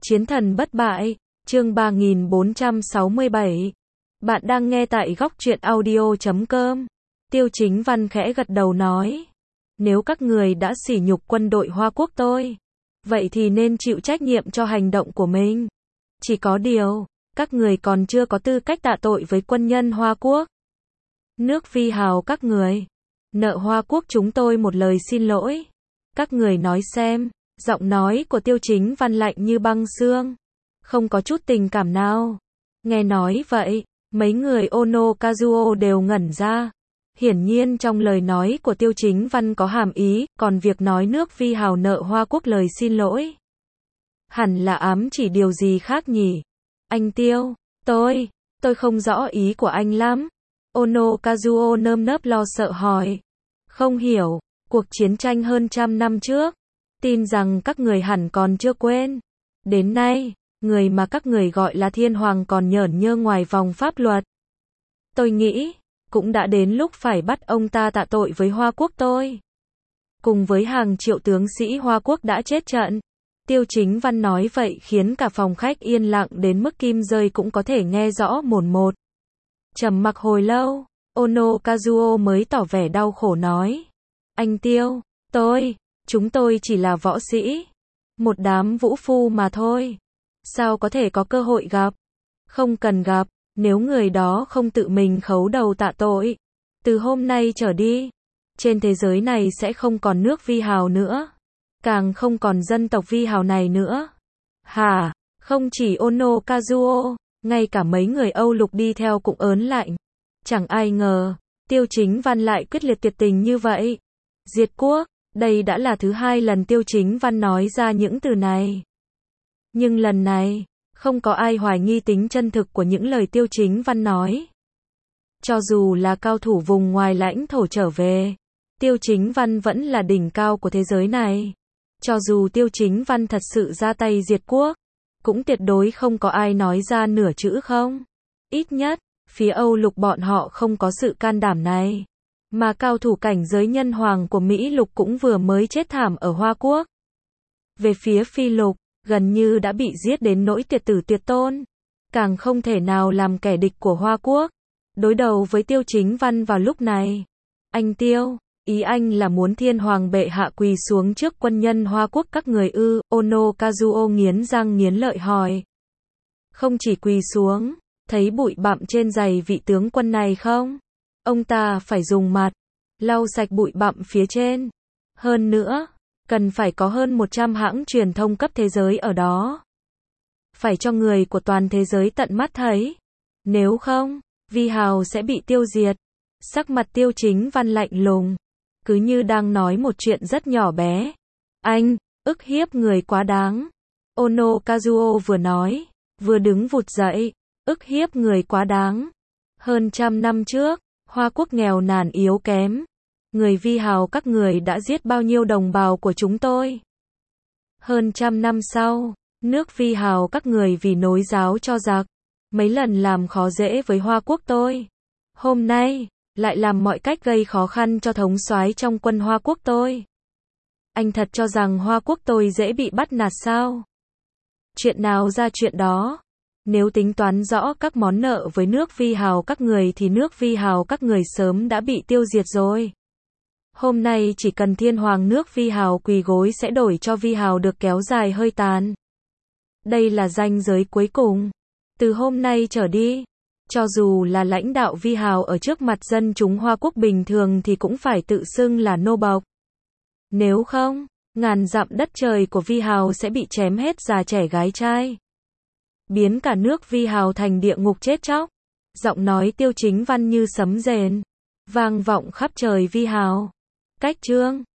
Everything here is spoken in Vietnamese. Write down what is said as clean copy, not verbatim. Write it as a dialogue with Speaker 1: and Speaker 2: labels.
Speaker 1: Chiến thần bất bại, chương 3467. Bạn đang nghe tại góc truyện audio.com. Tiêu Chính Văn khẽ gật đầu nói. Nếu các người đã sỉ nhục quân đội Hoa Quốc tôi, vậy thì nên chịu trách nhiệm cho hành động của mình. Chỉ có điều, các người còn chưa có tư cách tạ tội với quân nhân Hoa Quốc. Nước Vi Hào các người, nợ Hoa Quốc chúng tôi một lời xin lỗi. Các người nói xem. Giọng nói của Tiêu Chính Văn lạnh như băng xương, không có chút tình cảm nào. Nghe nói vậy, mấy người Ono Kazuo đều ngẩn ra. Hiển nhiên trong lời nói của Tiêu Chính Văn có hàm ý, còn việc nói nước Vi Hào nợ Hoa Quốc lời xin lỗi, hẳn là ám chỉ điều gì khác nhỉ? Anh Tiêu, tôi không rõ ý của anh lắm. Ono Kazuo nơm nớp lo sợ hỏi. Không hiểu, cuộc chiến tranh hơn 100 năm trước. Tin rằng các người hẳn còn chưa quên. Đến nay, người mà các người gọi là thiên hoàng còn nhởn nhơ ngoài vòng pháp luật. Tôi nghĩ, cũng đã đến lúc phải bắt ông ta tạ tội với Hoa Quốc tôi. Cùng với hàng triệu tướng sĩ Hoa Quốc đã chết trận. Tiêu Chính Văn nói vậy khiến cả phòng khách yên lặng đến mức kim rơi cũng có thể nghe rõ mồn một. Trầm mặc hồi lâu, Ono Kazuo mới tỏ vẻ đau khổ nói. Anh Tiêu, chúng tôi chỉ là võ sĩ, một đám vũ phu mà thôi. Sao có thể có cơ hội gặp? Không cần gặp, nếu người đó không tự mình khấu đầu tạ tội. Từ hôm nay trở đi, trên thế giới này sẽ không còn nước Vi Hào nữa. Càng không còn dân tộc Vi Hào này nữa. Hả? Không chỉ Ono Kazuo, ngay cả mấy người Âu Lục đi theo cũng ớn lạnh. Chẳng ai ngờ, Tiêu Chính Văn lại quyết liệt tuyệt tình như vậy. Diệt quốc. Đây đã là thứ hai lần Tiêu Chính Văn nói ra những từ này. Nhưng lần này, không có ai hoài nghi tính chân thực của những lời Tiêu Chính Văn nói. Cho dù là cao thủ vùng ngoài lãnh thổ trở về, Tiêu Chính Văn vẫn là đỉnh cao của thế giới này. Cho dù Tiêu Chính Văn thật sự ra tay diệt quốc, cũng tuyệt đối không có ai nói ra nửa chữ không. Ít nhất, phía Âu Lục bọn họ không có sự can đảm này. Mà cao thủ cảnh giới nhân hoàng của Mỹ Lục cũng vừa mới chết thảm ở Hoa Quốc. Về phía Phi Lục, gần như đã bị giết đến nỗi tuyệt tử tuyệt tôn. Càng không thể nào làm kẻ địch của Hoa Quốc. Đối đầu với Tiêu Chính Văn vào lúc này. Anh Tiêu, ý anh là muốn thiên hoàng bệ hạ quỳ xuống trước quân nhân Hoa Quốc các người ư? Ono Kazuo nghiến răng nghiến lợi hỏi. Không chỉ quỳ xuống, thấy bụi bặm trên giày vị tướng quân này không? Ông ta phải dùng mặt lau sạch bụi bặm phía trên. Hơn nữa, cần phải có hơn 100 hãng truyền thông cấp thế giới ở đó. Phải cho người của toàn thế giới tận mắt thấy. Nếu không, Vi Hào sẽ bị tiêu diệt. Sắc mặt Tiêu Chính Văn lạnh lùng, cứ như đang nói một chuyện rất nhỏ bé. Anh, ức hiếp người quá đáng. Ono Kazuo vừa nói, vừa đứng vụt dậy. Ức hiếp người quá đáng. Hơn 100 năm trước, Hoa Quốc nghèo nàn yếu kém. Người Vi Hào các người đã giết bao nhiêu đồng bào của chúng tôi. Hơn 100 năm sau, nước Vi Hào các người vì nối giáo cho giặc, mấy lần làm khó dễ với Hoa Quốc tôi. Hôm nay, lại làm mọi cách gây khó khăn cho thống soái trong quân Hoa Quốc tôi. Anh thật cho rằng Hoa Quốc tôi dễ bị bắt nạt sao? Chuyện nào ra chuyện đó. Nếu tính toán rõ các món nợ với nước Vi Hào các người thì nước Vi Hào các người sớm đã bị tiêu diệt rồi. Hôm nay chỉ cần thiên hoàng nước Vi Hào quỳ gối sẽ đổi cho Vi Hào được kéo dài hơi tàn. Đây là ranh giới cuối cùng. Từ hôm nay trở đi, cho dù là lãnh đạo Vi Hào ở trước mặt dân chúng Hoa Quốc bình thường thì cũng phải tự xưng là nô bộc. Nếu không, ngàn dặm đất trời của Vi Hào sẽ bị chém hết già trẻ gái trai. Biến cả nước Vi Hào thành địa ngục chết chóc. Giọng nói Tiêu Chính Văn như sấm rền, vang vọng khắp trời Vi Hào. Cách chương